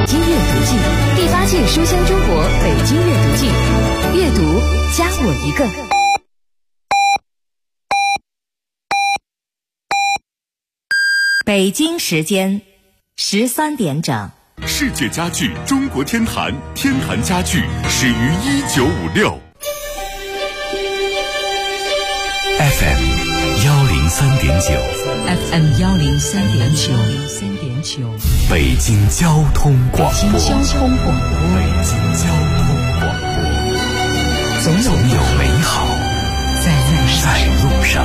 京阅读季，第8届书香中国北京阅读季，阅读加我一个。北京时间13点整。 世界家具中国天坛，天坛家具始于1956。FM 103.9，FM 103.9， 北京交通广播， 北京交通广播，总有美好在路上。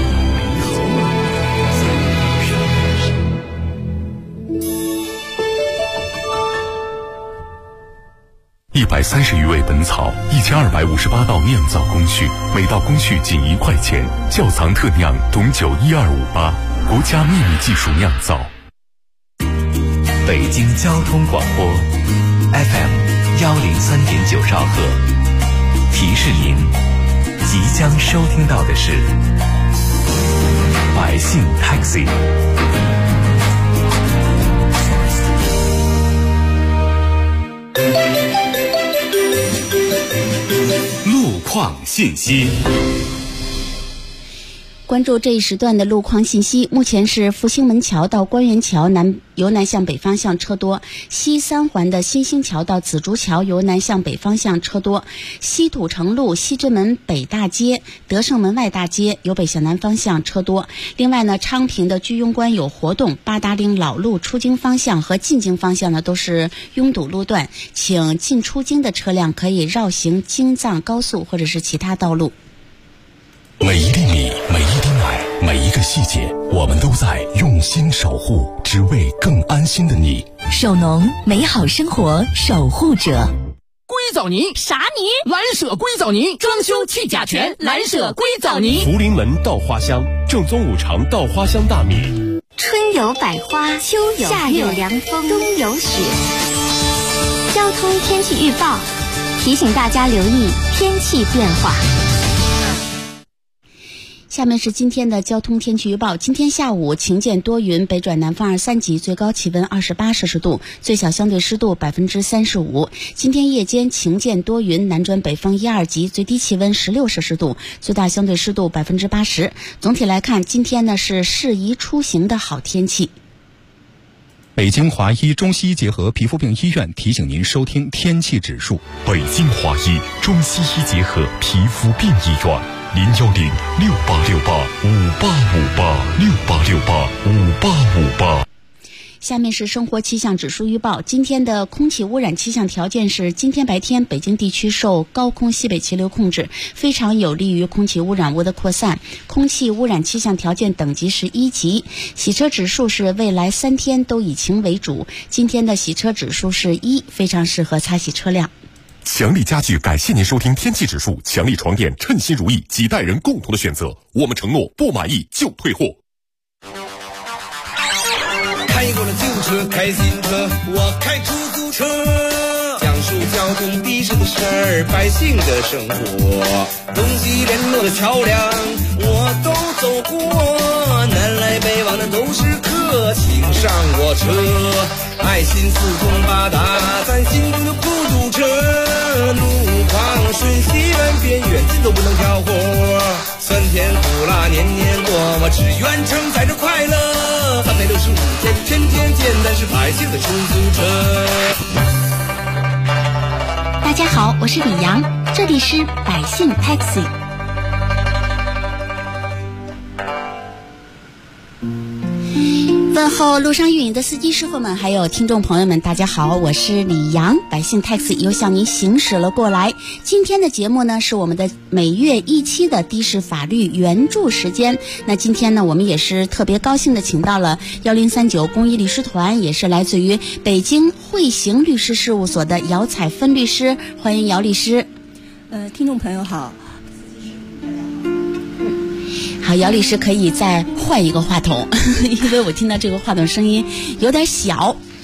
130余味本草，1258道酿造工序，每道工序仅1块钱。窖藏特酿董酒12588，国家秘密技术酿造。 北京交通广播 FM 103.9兆赫，提示您即将收听到的是百姓 Taxi。 路况信息。 关注这一时段的路况信息。目前是复兴门桥到官园桥由南向北方向车多，西三环的新兴桥到紫竹桥由南向北方向车多，西土城路西直门北大街、德胜门外大街由北向南方向车多。另外呢，昌平的居庸关有活动，八达岭老路出京方向和进京方向呢都是拥堵路段，请进出京的车辆可以绕行京藏高速或者是其他道路。 每一粒米，每一滴奶，每一个细节，我们都在用心守护，只为更安心的你。 首农，美好生活守护者。 硅藻泥啥泥？ 蓝舍硅藻泥，装修去甲醛，蓝舍硅藻泥。 福临门稻花香，正宗5常稻花香大米。 春有百花，秋有夏有凉风，冬有雪。交通天气预报提醒大家留意天气变化。 下面是今天的交通天气预报。今天下午晴见多云，北转南风2、3级，最高气温28摄氏度，最小相对湿度35%。今天夜间晴见多云，南转北风1、2级，最低气温16摄氏度，最大相对湿度80%。总体来看，今天呢是适宜出行的好天气。 北京华医中西医结合皮肤病医院提醒您收听天气指数。 北京华医中西医结合皮肤病医院。01068685858，68585858。 下面是生活气象指数预报。今天的空气污染气象条件是：今天白天北京地区受高空西北气流控制，非常有利于空气污染物的扩散，空气污染气象条件等级是1级。洗车指数是未来3天都以晴为主，今天的洗车指数是1，非常适合擦洗车辆。 强力家具感谢您收听天气指数，强力床垫称心如意，几代人共同的选择，我们承诺不满意就退货。 开过了旧车，开新车，我开出租车，讲述交通的士的事儿，百姓的生活，东西联络的桥梁我都走过，南来北往的都是客，请上我车，爱心四通八达，咱心中的孤独车，路况瞬息万变，远近都不能挑活，酸甜苦辣年年过，我只愿承载着快乐，365天天天见，咱是百姓的出租车。 大家好，我是李阳，这里是百姓 Taxi。 问候路上运营的司机师傅们，还有听众朋友们，大家好，我是李阳，百姓 Taxi 又向您行驶了过来。今天的节目呢，是我们的每月1期的的士法律援助时间。那今天呢，我们也是特别高兴的请到了1039公益律师团，也是来自于北京汇行律师事务所的姚彩芬律师，欢迎姚律师。 听众朋友好。 好，姚律师可以再换一个话筒，因为我听到这个话筒声音有点小。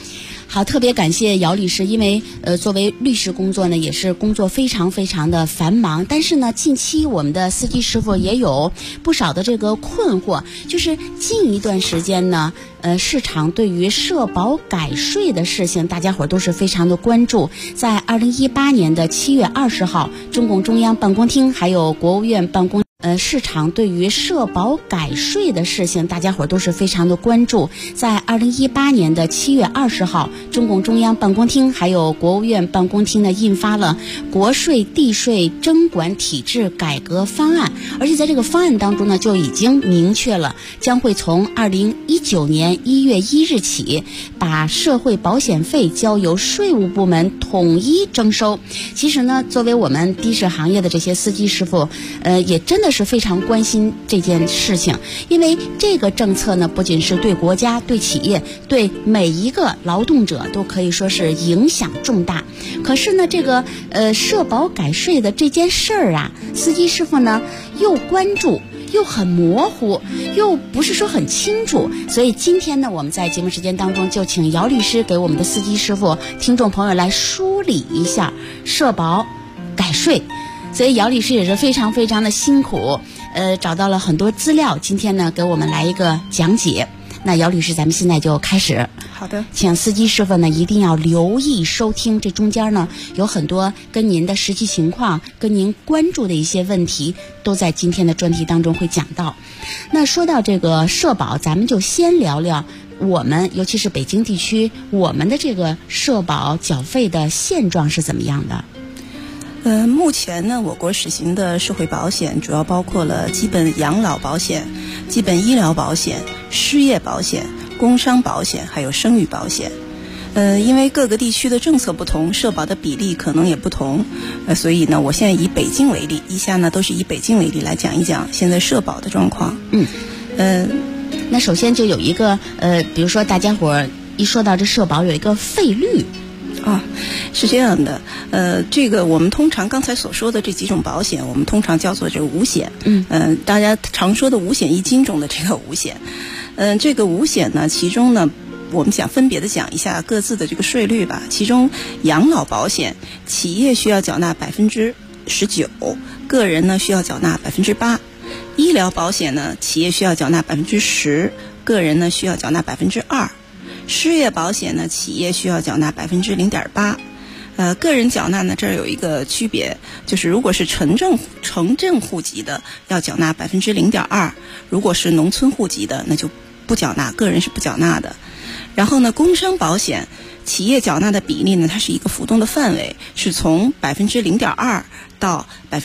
好，特别感谢姚律师，因为作为律师工作呢，也是工作非常非常的繁忙。但是呢，近期我们的司机师傅也有不少的这个困惑，就是近一段时间呢，市场对于社保改税的事情，大家伙都是非常的关注。在2018年的7月20号，中共中央办公厅还有国务院办公市场对于社保改税的事情，大家伙都是非常的关注。在2018年的7月20号，中共中央办公厅还有国务院办公厅呢印发了国税地税征管体制改革方案，而且在这个方案当中呢，就已经明确了将会从2019年1月1日起，把社会保险费交由税务部门统一征收。其实呢，作为我们的士行业的这些司机师傅，也真的是非常关心这件事情，因为这个政策呢，不仅是对国家、对企业、对每一个劳动者都可以说是影响重大。可是呢，这个社保改税的这件事儿啊，司机师傅呢又关注，又很模糊，又不是说很清楚。所以今天呢，我们在节目时间当中就请姚律师给我们的司机师傅、听众朋友来梳理一下社保改税。所以姚律师也是非常非常的辛苦，找到了很多资料，今天呢给我们来一个讲解。那姚律师，咱们现在就开始。 好的， 请司机师傅呢一定要留意收听，这中间呢有很多跟您的实际情况、跟您关注的一些问题，都在今天的专题当中会讲到。那说到这个社保，咱们就先聊聊我们，尤其是北京地区，我们的这个社保缴费的现状是怎么样的？ 目前呢，我国实行的社会保险主要包括了基本养老保险、基本医疗保险、失业保险、工伤保险，还有生育保险。因为各个地区的政策不同，社保的比例可能也不同，所以呢，我现在以北京为例，以下呢都是以北京为例来讲一讲现在社保的状况。 那首先就有一个比如说大家伙一说到这社保有一个费率。 是这样的，这个我们通常刚才所说的这几种保险，我们通常叫做这个五险。大家常说的五险一金中的这个五险。这个五险呢，其中呢，我们想分别的讲一下各自的这个税率吧。其中养老保险，企业需要缴纳19%，个人呢需要缴纳8%。医疗保险呢，企业需要缴纳10%，个人呢需要缴纳2%。失业保险呢，企业需要缴纳0.8%，个人缴纳呢，这儿有一个区别，就是如果是城镇户籍的，要缴纳0.2%；如果是农村户籍的，那就不缴纳，个人是不缴纳的。然后呢，工伤保险，企业缴纳的比例呢，它是一个浮动的范围，是从0.2%到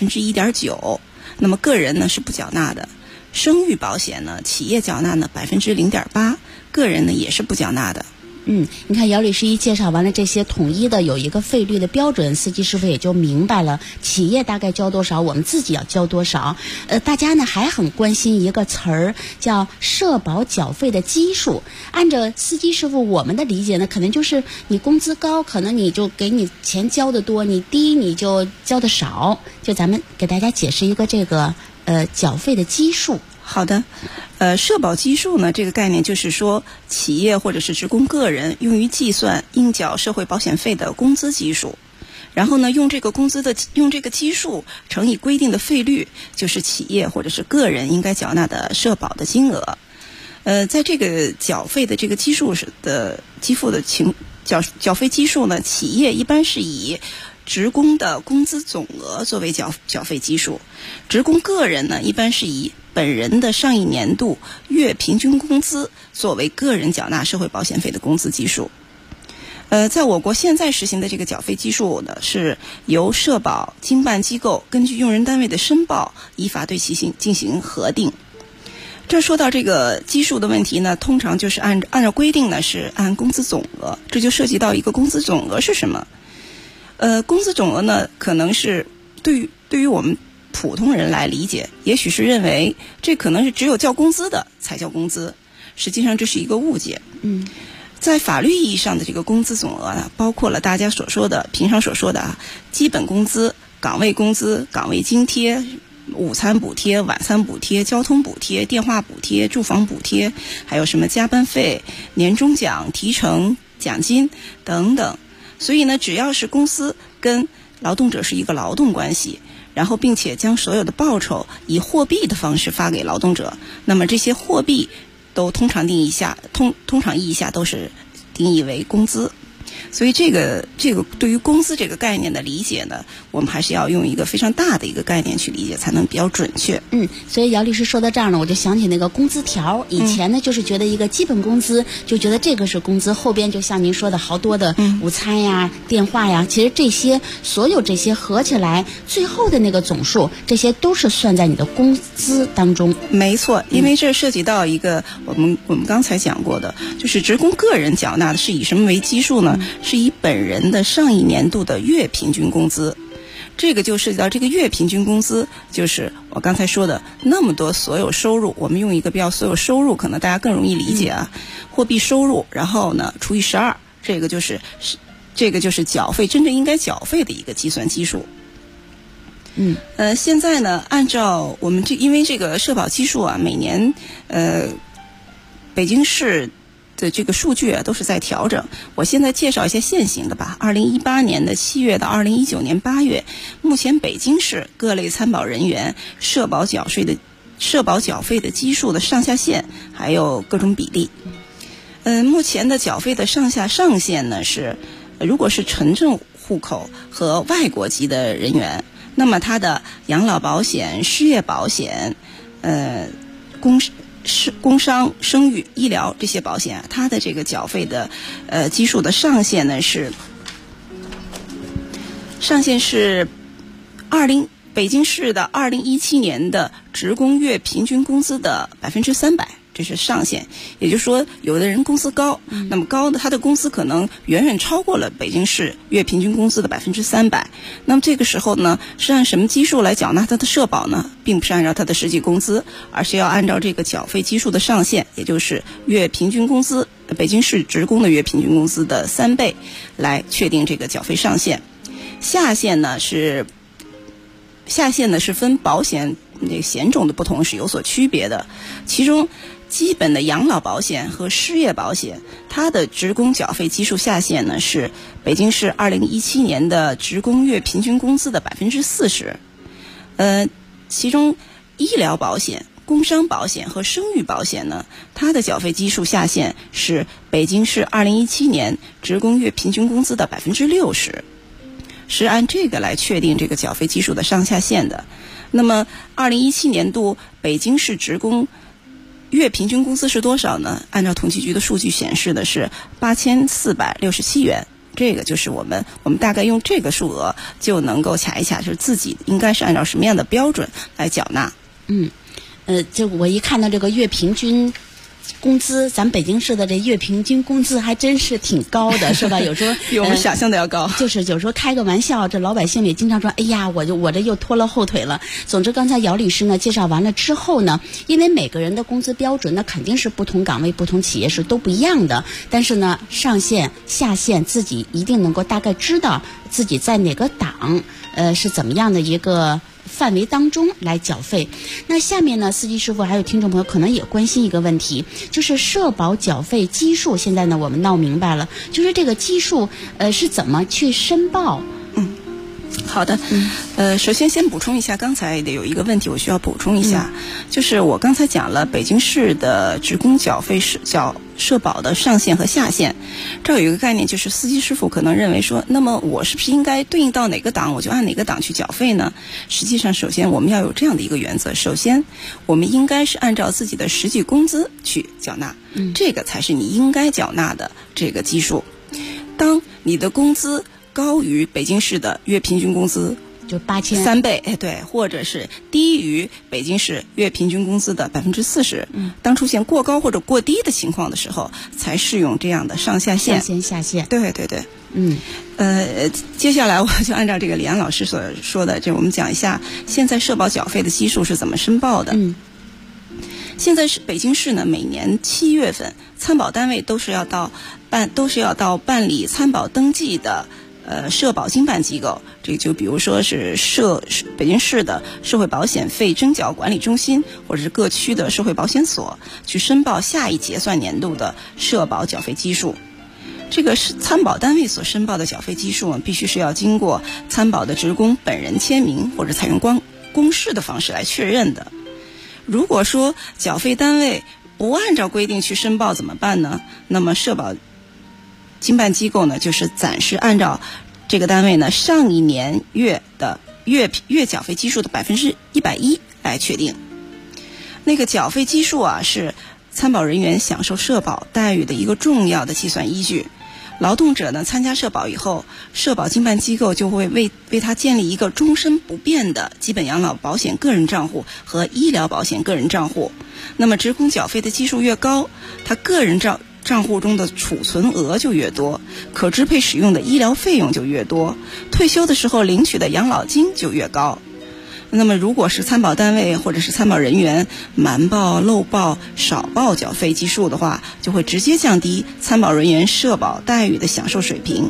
1.9%，那么个人呢是不缴纳的。生育保险呢，企业缴纳呢0.8%，个人呢也是不缴纳的。 你看姚律师一介绍完了这些统一的有一个费率的标准，司机师傅也就明白了企业大概交多少，我们自己要交多少。大家呢还很关心一个词儿，叫社保缴费的基数。按照司机师傅我们的理解呢，可能就是你工资高，可能你就给你钱交的多，你低你就交的少。就咱们给大家解释一个这个缴费的基数。 好的，社保基数呢，这个概念就是说，企业或者是职工个人用于计算应缴社会保险费的工资基数，然后呢，用这个基数乘以规定的费率，就是企业或者是个人应该缴纳的社保的金额。在这个缴费的这个基数的基付的缴费基数呢，企业一般是以职工的工资总额作为缴费基数，职工个人呢一般是以本人的上一年度月平均工资作为个人缴纳社会保险费的工资基数。在我国现在实行的这个缴费基数呢，是由社保经办机构根据用人单位的申报，依法对其进行核定。这说到这个基数的问题呢，通常就是按照规定呢是按工资总额，这就涉及到一个工资总额是什么。工资总额呢，可能是对于我们普通人来理解，也许是认为这可能是只有交工资的才叫工资，实际上这是一个误解。在法律意义上的这个工资总额呢，包括了大家平常所说的基本工资、岗位工资、岗位津贴、午餐补贴、晚餐补贴、交通补贴、电话补贴、住房补贴，还有什么加班费、年终奖、提成、 奖金等等。所以呢，只要是公司跟劳动者是一个劳动关系，然后并且将所有的报酬以货币的方式发给劳动者，那么这些货币都通常意义下都是定义为工资。所以这个对于工资这个概念的理解呢，我们还是要用一个非常大的一个概念去理解，才能比较准确。 所以姚律师说到这儿呢，我就想起那个工资条。以前呢，就是觉得一个基本工资，就觉得这个是工资，后边就像您说的好多的午餐呀、电话呀，其实所有这些合起来，最后的那个总数，这些都是算在你的工资当中。 没错，因为这涉及到一个我们刚才讲过的，就是职工个人缴纳的是以什么为基数呢？是以本人的上一年度的月平均工资。这个就涉及到这个月平均工资，就是我刚才说的那么多所有收入，我们用一个比较所有收入，可能大家更容易理解啊。货币收入，然后呢除以12，这个就是缴费真正应该缴费的一个计算基数。现在呢，按照我们因为这个社保基数啊，每年北京市的这个数据啊都是在调整。我现在介绍一些现行的吧。2018年的7月到2019年8月，目前北京市各类参保人员社保缴费的基数的上下限，还有各种比例。目前的缴费的上限呢是，如果是城镇户口和外国籍的人员，那么他的养老保险、失业保险、工伤、生育、医疗这些保险，它的这个缴费的基数的上限呢是北京市的2017年的职工月平均工资的300%，这是上限。也就是说，有的人工资高，那么高的他的工资可能远远超过了北京市月平均工资的300%。那么这个时候呢，是按什么基数来缴纳他的社保呢？并不是按照他的实际工资，而是要按照这个缴费基数的上限，也就是月平均工资，北京市职工的月平均工资的3倍来确定这个缴费上限。下限呢是分保险这个险种的不同是有所区别的，其中基本的养老保险和失业保险，它的职工缴费基数下限呢是北京市2017年的职工月平均工资的40%。其中医疗保险、工伤保险和生育保险呢，它的缴费基数下限是北京市2017年职工月平均工资的60%，是按这个来确定这个缴费基数的上下限的。那么2017年度北京市职工月平均工资是多少呢？按照统计局的数据显示的是8467元。这个就是我们大概用这个数额就能够卡一卡，就是自己应该是按照什么样的标准来缴纳。 就我一看到这个月平均工资，咱北京市的这月平均工资还真是挺高的，是吧？有时候比我们想象的要高。 就是有时候开个玩笑，这老百姓也经常说，哎呀，我这又拖了后腿了。总之，刚才姚律师呢介绍完了之后呢，因为每个人的工资标准那肯定是不同岗位、不同企业是都不一样的，但是呢，上限、下限自己一定能够大概知道自己在哪个档，是怎么样的一个范围当中来缴费。那下面呢，司机师傅还有听众朋友可能也关心一个问题，就是社保缴费基数。现在呢，我们闹明白了，就是这个基数是怎么去申报？ 好的，首先补充一下，刚才有一个问题我需要补充一下，就是我刚才讲了北京市的职工缴费社保的上限和下限，这有一个概念，就是司机师傅可能认为说，那么我是不是应该对应到哪个档我就按哪个档去缴费呢？实际上，首先我们要有这样的一个原则，首先我们应该是按照自己的实际工资去缴纳，这个才是你应该缴纳的这个基数。当你的工资高于北京市的月平均工资就8000 3倍，对，或者是低于北京市月平均工资的40%，当出现过高或者过低的情况的时候，才适用这样的上下限。 上限下限。 对。接下来我就按照这个李安老师所说的，这我们讲一下现在社保缴费的基数是怎么申报的。现在是北京市呢，每年7月份，参保单位都是要到办理参保登记的社保经办机构，这就比如说是北京市的社会保险费征缴管理中心，或者是各区的社会保险所，去申报下一结算年度的社保缴费基数。 这个是参保单位所申报的缴费基数必须是要经过参保的职工本人签名或者采用公示的方式来确认的。如果说缴费单位不按照规定去申报怎么办呢？那么社保经办机构呢，就是暂时按照这个单位呢上一年月的月缴费基数的110%来确定。那个缴费基数啊，是参保人员享受社保待遇的一个重要的计算依据。劳动者呢参加社保以后，社保经办机构就会为他建立一个终身不变的基本养老保险个人账户和医疗保险个人账户。那么职工缴费的基数越高，他个人账户中的储存额就越多，可支配使用的医疗费用就越多，退休的时候领取的养老金就越高。那么如果是参保单位或者是参保人员瞒报、漏报、少报缴费基数的话，就会直接降低参保人员社保待遇的享受水平。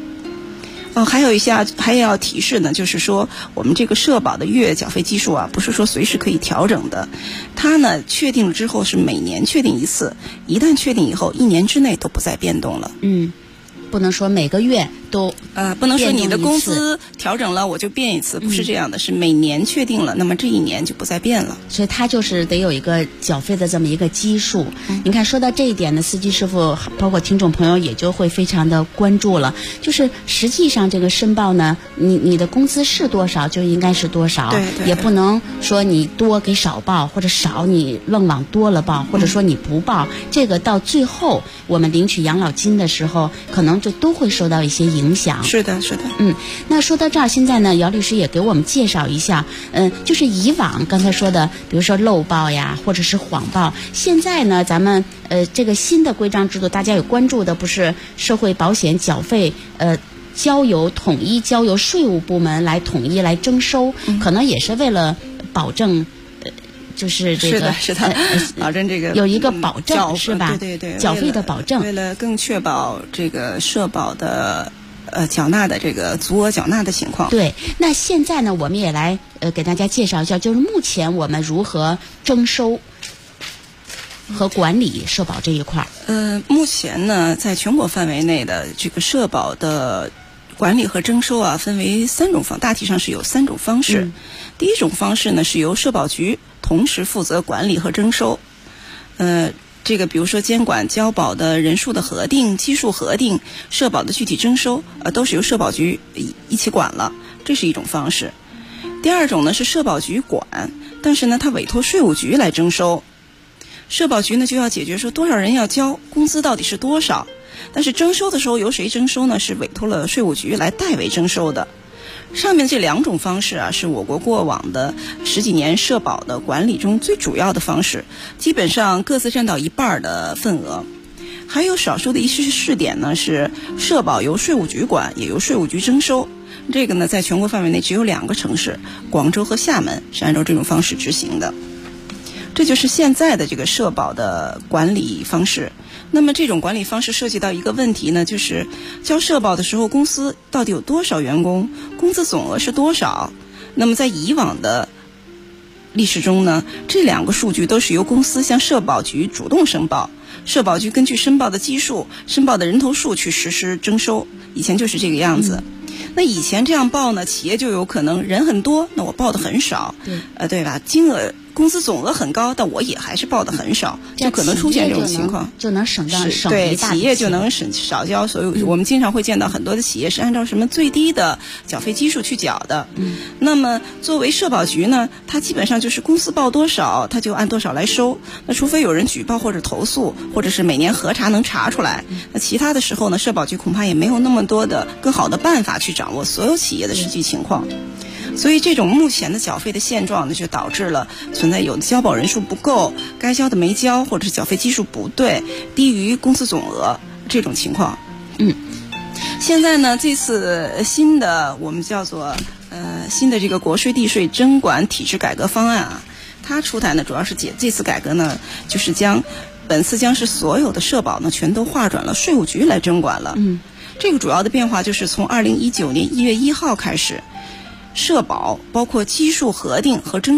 还要提示呢，就是说我们这个社保的月缴费基数啊，不是说随时可以调整的，它呢确定了之后是每年确定一次，一旦确定以后，1年之内都不再变动了。 不能说每个月都不能说你的工资调整了我就变一次，不是这样的，是每年确定了，那么这1年就不再变了。 所以它就是得有一个缴费的这么一个基数。你看说到这一点呢，司机师傅包括听众朋友也就会非常的关注了，就是实际上这个申报呢，你的工资是多少就应该是多少， 对， 也不能说你多给少报，或者少你愣往多了报，或者说你不报，这个到最后我们领取养老金的时候可能就都会受到一些影响。 是的。 那说到这儿，现在呢，姚律师也给我们介绍一下，就是以往刚才说的，比如说漏报呀，或者是谎报，现在呢，咱们这个新的规章制度，大家有关注的不是社会保险缴费统一交由税务部门来统一来征收，可能也是为了保证。就是这个是的，保证这个有一个保证是吧？ 对， 缴费的保证， 为了更确保这个社保的缴纳的这个足额缴纳的情况。 对，那现在呢，我们也来给大家介绍一下，就是目前我们如何征收和管理社保这一块。 目前呢，在全国范围内的这个社保的管理和征收啊，分为3种大体上是有3种方式。第一种方式呢，是由社保局同时负责管理和征收。这个比如说监管交保的人数的核定、基数核定、社保的具体征收，都是由社保局一起管了，这是一种方式。第二种呢，是社保局管，但是呢，它委托税务局来征收。社保局呢就要解决说多少人要交，工资到底是多少。但是征收的时候由谁征收呢？是委托了税务局来代为征收的。上面这2种方式啊，是我国过往的10几年社保的管理中最主要的方式，基本上各自占到1半的份额。还有少数的一些试点呢，是社保由税务局管，也由税务局征收。这个呢，在全国范围内只有2个城市，广州和厦门是按照这种方式执行的。这就是现在的这个社保的管理方式。那么这种管理方式涉及到一个问题呢，就是交社保的时候，公司到底有多少员工，工资总额是多少？那么在以往的历史中呢，这2个数据都是由公司向社保局主动申报，社保局根据申报的基数、申报的人头数去实施征收，以前就是这个样子。那以前这样报呢，企业就有可能人很多，那我报的很少，对吧？金额工资总额很高，但我也还是报的很少，就可能出现这种情况， 就能省一大笔钱。 对，企业就能少交，所以我们经常会见到很多的企业是按照什么最低的缴费基数去缴的。那么作为社保局呢，它基本上就是公司报多少，它就按多少来收。那除非有人举报或者投诉，或者是每年核查能查出来，那其他的时候呢，社保局恐怕也没有那么多的更好的办法去掌握所有企业的实际情况。所以这种目前的缴费的现状呢，就导致了存在有的交保人数不够，该交的没交，或者是缴费基数不对，低于公司总额这种情况。现在呢，这次新的我们叫做新的这个国税地税征管体制改革方案啊，它出台呢主要是这次改革呢，就是本次将是所有的社保呢全都划转了税务局来征管了。这个主要的变化就是从2019年1月1号开始，社保包括基数核定和征收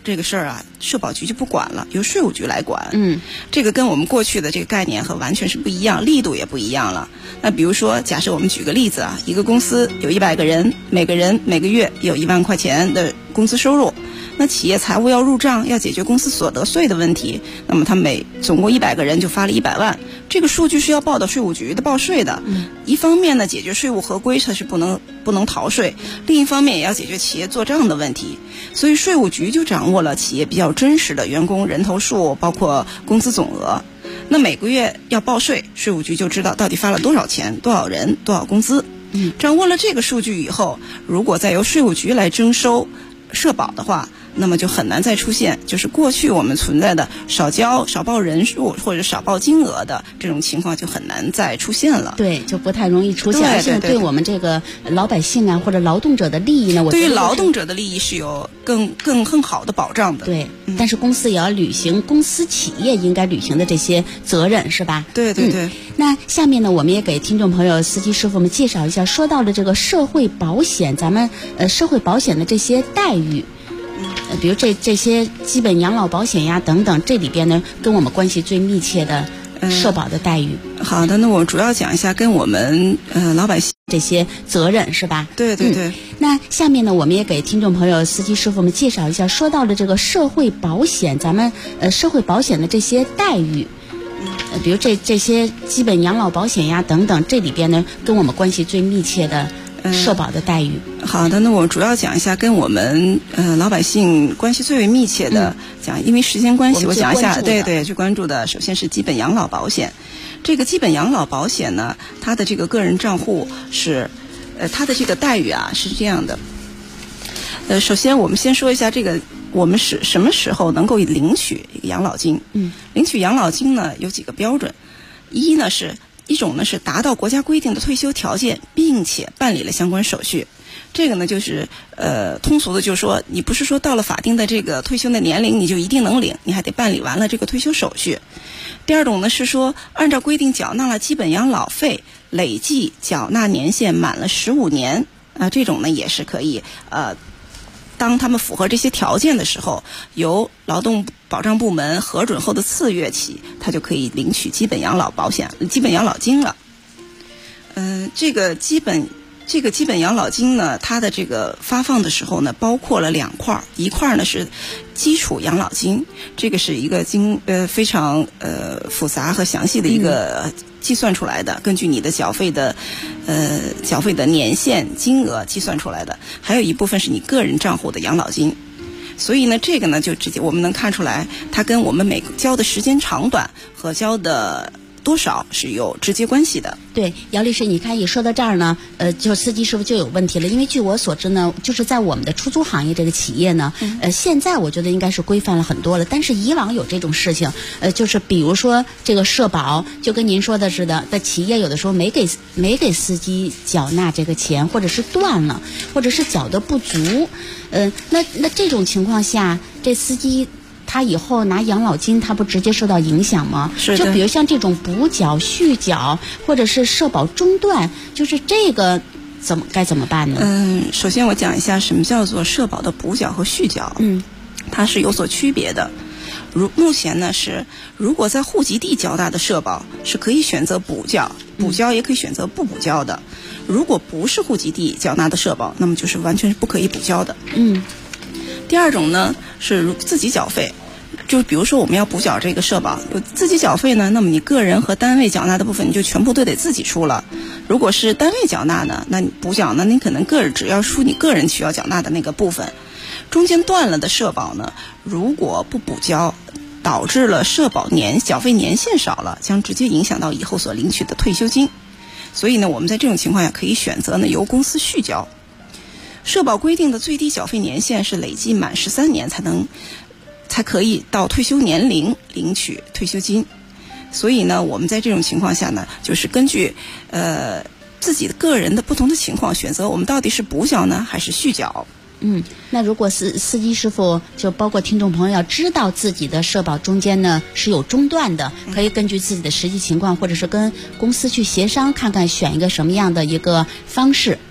这个事儿啊，社保局就不管了，由税务局来管。这个跟我们过去的这个概念和完全是不一样，力度也不一样了。那比如说，假设我们举个例子啊，一个公司有100个人，每个人每个月有1万块钱的工资收入。那企业财务要入账，要解决公司所得税的问题，那么他总共100个人就发了100万，这个数据是要报到税务局的报税的。一方面呢，解决税务合规，它是不能逃税；另一方面也要解决企业做账的问题。所以税务局就掌握了企业比较真实的员工人头数，包括工资总额。那每个月要报税，税务局就知道到底发了多少钱、多少人、多少工资。掌握了这个数据以后，如果再由税务局来征收社保的话，那么就很难再出现就是过去我们存在的少交少报人数或者少报金额的这种情况，就很难再出现了。 对，就不太容易出现。而且对我们这个老百姓啊或者劳动者的利益呢，我觉得对于劳动者的利益是有更好的保障的。 对，但是公司也要履行公司企业应该履行的这些责任，是吧？ 对对对。 那下面呢，我们也给听众朋友、司机师傅们介绍一下，说到了这个社会保险，咱们社会保险的这些待遇。比如这些基本养老保险呀等等，这里边呢跟我们关系最密切的社保的待遇。 好的，那我主要讲一下跟我们老百姓这些责任，是吧？ 对对对。 那下面呢，我们也给听众朋友、司机师傅们介绍一下，说到了这个社会保险，咱们社会保险的这些待遇。比如这些基本养老保险呀等等，这里边呢跟我们关系最密切的社保的待遇。 好的，那我主要讲一下跟我们老百姓关系最为密切的讲，因为时间关系，我讲一下，对，最关注的首先是基本养老保险。这个基本养老保险呢，它的这个个人账户是，它的这个待遇啊是这样的。首先我们先说一下这个我们是什么时候能够领取一个养老金。领取养老金呢有几个标准，一种呢是达到国家规定的退休条件，并且办理了相关手续。这个呢就是通俗的就是说，你不是说到了法定的这个退休的年龄你就一定能领，你还得办理完了这个退休手续。第二种呢是说，按照规定缴纳了基本养老费，累计缴纳年限满了15年，这种呢也是可以当他们符合这些条件的时候，由劳动保障部门核准后的次月起，他就可以领取基本养老金了。这个基本养老金呢，它的这个发放的时候呢，包括了2块，一块呢是基础养老金，这个是一个非常复杂和详细的一个计算出来的，根据你的缴费的年限金额计算出来的，还有一部分是你个人账户的养老金。所以呢，这个呢就直接我们能看出来，它跟我们每交的时间长短和交的多少是有直接关系的。 对，姚律师，你看一说到这儿呢，就司机师傅就有问题了，因为据我所知呢，就是在我们的出租行业这个企业呢，现在我觉得应该是规范了很多了，但是以往有这种事情，就是比如说这个社保，就跟您说的似的，在企业有的时候没给司机缴纳这个钱，或者是断了，或者是缴的不足，那这种情况下，这司机他以后拿养老金，他不直接受到影响吗？ 是的。 就比如像这种补缴、续缴，或者是社保中断，就是这个该怎么办呢？ 首先我讲一下什么叫做社保的补缴和续缴。它是有所区别的。目前呢是，如果在户籍地缴纳的社保是可以选择补缴也可以选择不补交的。如果不是户籍地缴纳的社保，那么就是完全是不可以补交的。第二种呢是自己缴费，就比如说我们要补缴这个社保，有自己缴费呢，那么你个人和单位缴纳的部分你就全部都得自己出了。如果是单位缴纳呢，那你补缴呢，你可能只要出你个人需要缴纳的那个部分。中间断了的社保呢，如果不补交，导致了社保缴费年限少了，将直接影响到以后所领取的退休金。所以呢，我们在这种情况下可以选择呢由公司续交。社保规定的最低缴费年限是累计满13年才可以到退休年龄领取退休金。所以呢，我们在这种情况下呢，就是根据自己个人的不同的情况选择，我们到底是补缴呢还是续缴。 那如果司机师傅就包括听众朋友要知道自己的社保中间呢是有中断的，可以根据自己的实际情况，或者是跟公司去协商，看看选一个什么样的一个方式。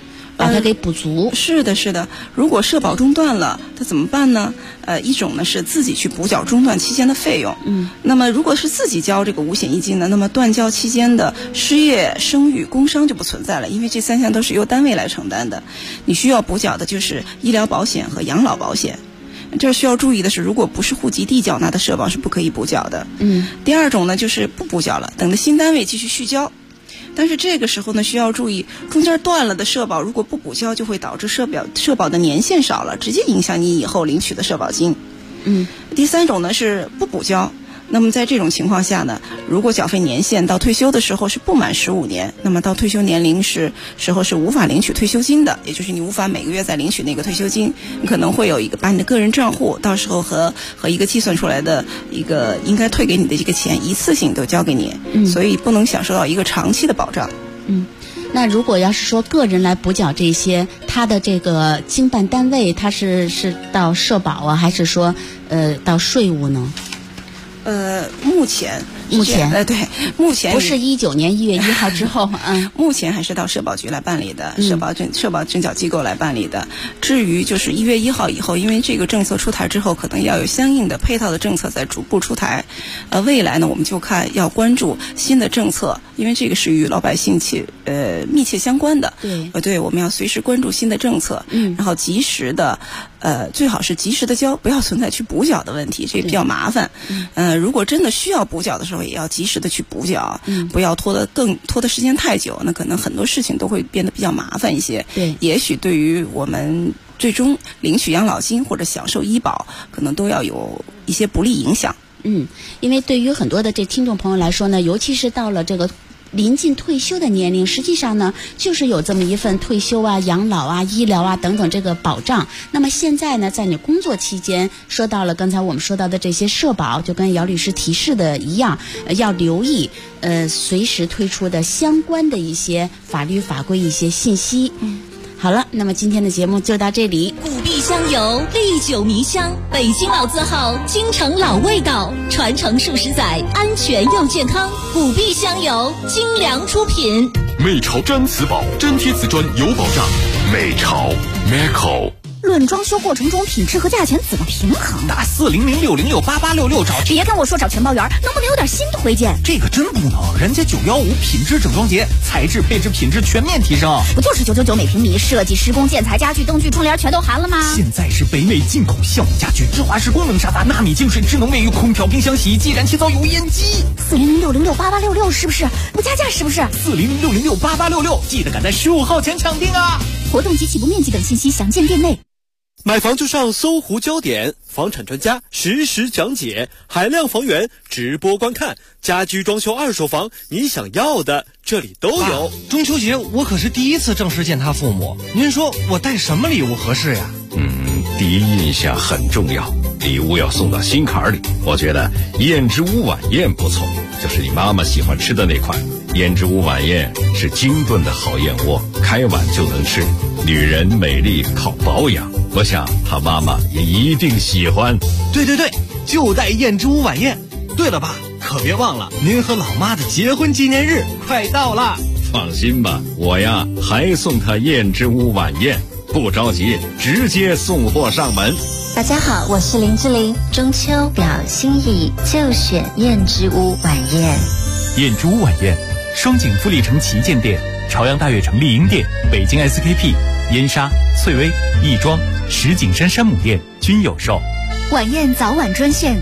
把它给补足。 是的，是的。如果社保中断了，它怎么办呢？一种呢是自己去补缴中断期间的费用。那么如果是自己交这个五险一金呢，那么断交期间的失业、生育、工伤就不存在了，因为这3项都是由单位来承担的。你需要补缴的就是医疗保险和养老保险。这需要注意的是，如果不是户籍地缴纳的社保是不可以补缴的。第二种呢就是不补缴了，等着新单位继续续交。但是这个时候呢，需要注意，中间断了的社保如果不补交，就会导致社保的年限少了，直接影响你以后领取的社保金。第三种呢是不补交。那么在这种情况下呢，如果缴费年限到退休的时候是不满15年，那么到退休年龄时候是无法领取退休金的，也就是你无法每个月再领取那个退休金，你可能会有一个把你的个人账户到时候和一个计算出来的一个应该退给你的这个钱一次性都交给你，所以不能享受到一个长期的保障。 那如果要是说个人来补缴这些，他的这个经办单位他是到社保啊，还是说到税务呢？ 目前对，目前不是19年1月1号之后， 目前还是到社保局来办理的，社保征缴机构来办理的。至于就是1月1号以后，因为这个政策出台之后，可能要有相应的配套的政策在逐步出台。未来呢，我们就要关注新的政策，因为这个是与老百姓密切相关的。对，我们要随时关注新的政策，然后及时的，最好是及时的交，不要存在去补缴的问题，这比较麻烦。如果真的需要补缴的时候，也要及时的去补缴，不要拖的时间太久，那可能很多事情都会变得比较麻烦一些。也许对于我们最终领取养老金或者享受医保，可能都要有一些不利影响。 因为对于很多的这听众朋友来说呢，尤其是到了这个临近退休的年龄，实际上呢就是有这么一份退休啊、养老啊、医疗啊等等这个保障。那么现在呢，在你工作期间说到了刚才我们说到的这些社保，就跟姚律师提示的一样，要留意随时推出的相关的一些法律法规一些信息。好了，那么今天的节目就到这里。 古碧香油，历久弥香，北京老字号，京城老味道，传承数十载，安全又健康。古碧香油，精良出品。 美潮毡瓷宝，粘贴瓷砖有保障。美潮 Meco。 论装修过程中品质和价钱怎么平衡？ 打400-606-8866找。 别跟我说找全包员，能不能有点新推荐？ 这个真不能，人家915品质整装节，材质配置品质全面提升。 不就是999每平米，设计施工建材家具灯具窗帘全都含了吗？ 现在是北美进口酵母家具，芝华士功能沙发，纳米净水智能卫浴，空调冰箱洗衣机，燃气灶油烟机。 400-606-8866是不是？不加价是不是 ？400-606-8866，记得赶在15号前抢订啊！ 活动及起步面积等信息详见店内。 买房就上搜狐焦点，房产专家实时讲解，海量房源直播观看，家居装修二手房，你想要的这里都有。 中秋节我可是第一次正式见他父母，您说我带什么礼物合适呀？ 第一印象很重要，礼物要送到心坎里。我觉得燕之屋晚宴不错，就是你妈妈喜欢吃的那款。燕之屋晚宴是精炖的好燕窝，开碗就能吃。女人美丽靠保养，我想她妈妈也一定喜欢。 对，就带燕之屋晚宴。对了吧，可别忘了您和老妈的结婚纪念日快到了。 放心吧，我呀还送她燕之屋晚宴，不着急，直接送货上门。 大家好，我是林志玲。中秋表心意，就选燕之屋晚宴。 燕之屋晚宴，双井富力城旗舰店、朝阳大悦城丽婴店、北京 SKP、燕莎、翠微、亦庄、石景山山姆店均有售。 晚宴早晚专线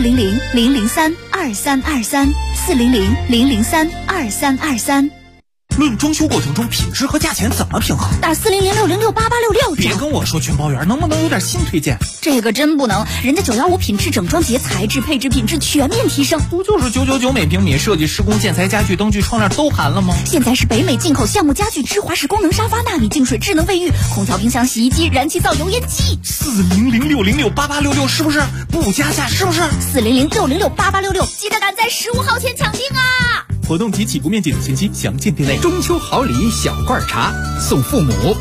400-003-2323 400-003-2323。 论装修过程中品质和价钱怎么平衡？ 打400-606-8866。 别跟我说全包员，能不能有点新推荐？ 这个真不能，人家915品质整装节，材质配置品质全面提升。 不就是999每平米，设计施工建材家具灯具窗帘都含了吗？ 现在是北美进口橡木家具，芝华士功能沙发，纳米净水智能卫浴，空调冰箱洗衣机，燃气灶油烟机。 400-606-8866是不是？不加价是不是 ？400-606-8866，记得赶在15号前抢订啊！ 活动及起步面积等信息详见店内。 中秋好礼小罐茶，送父母